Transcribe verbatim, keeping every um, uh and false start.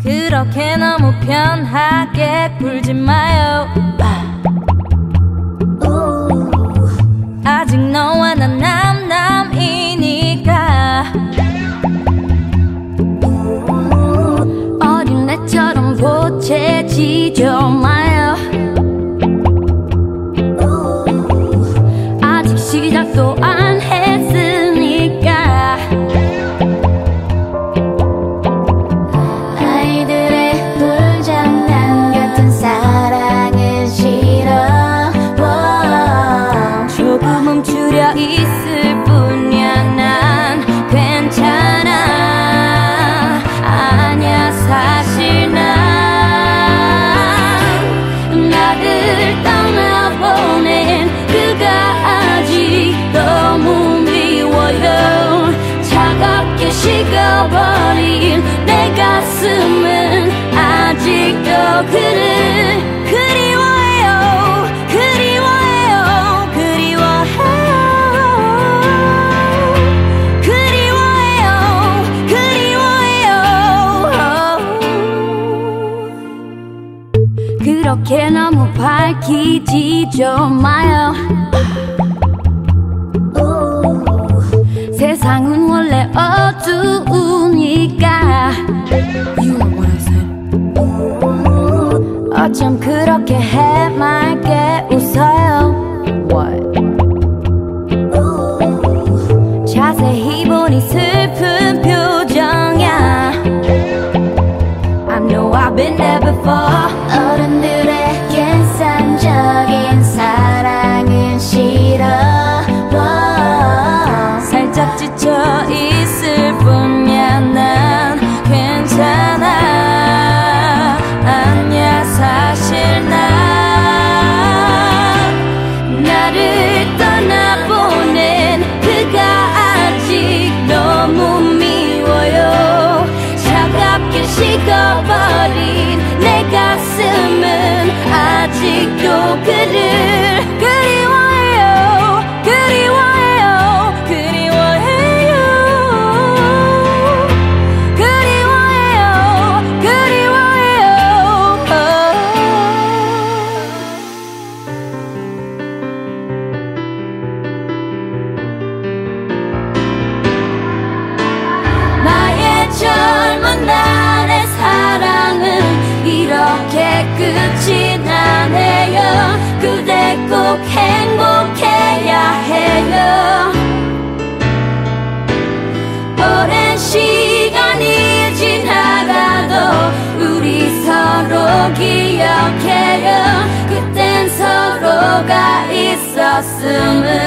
그렇게 너무 편하게 굴지 마요. 아직 너와 난 남남이니까 어린애처럼 보채지지 마요. 아직 시작도 안 했으니까 아이들의 불장난 같은 사랑은 싫어. 조금 멈추려 있을 뿐이야. 난 괜찮아. 아냐 사실 난 나를 떠나보낸 그가 아직 너무 미워요. 차갑게 식어버린 내 가슴은 아직도 그를 그리워해요. 그리워해요. 그리워해요. 그리워해요. 그리워해요. 그렇게 너무 밝히지 좀 마요. 세상은 원래 어두우니까 You know what I said. 어쩜 그렇게 해맑게 웃어요. What? 자세히 보니 슬픈 표정이야. I know I've been there before. 어른들의 계산적인 사랑은 싫어. 살짝 지쳐 있을 뿐이야. 난 괜찮아. 아냐 사실 난 나를 떠나보낸 그가 아직 너무 미워요. 차갑게 식어버린 내 가슴은 아직도 그를 그리워해요. 그리워해요. 그리워해요. 그리워해요. 그리워해요. 나의 젊은 날의 사랑은 이렇게 끝이 나네요. 그대 꼭 행복해야 해요. 오랜 시간이 지나가도 우리 서로 기억해요. 그땐 서로가 있었음을.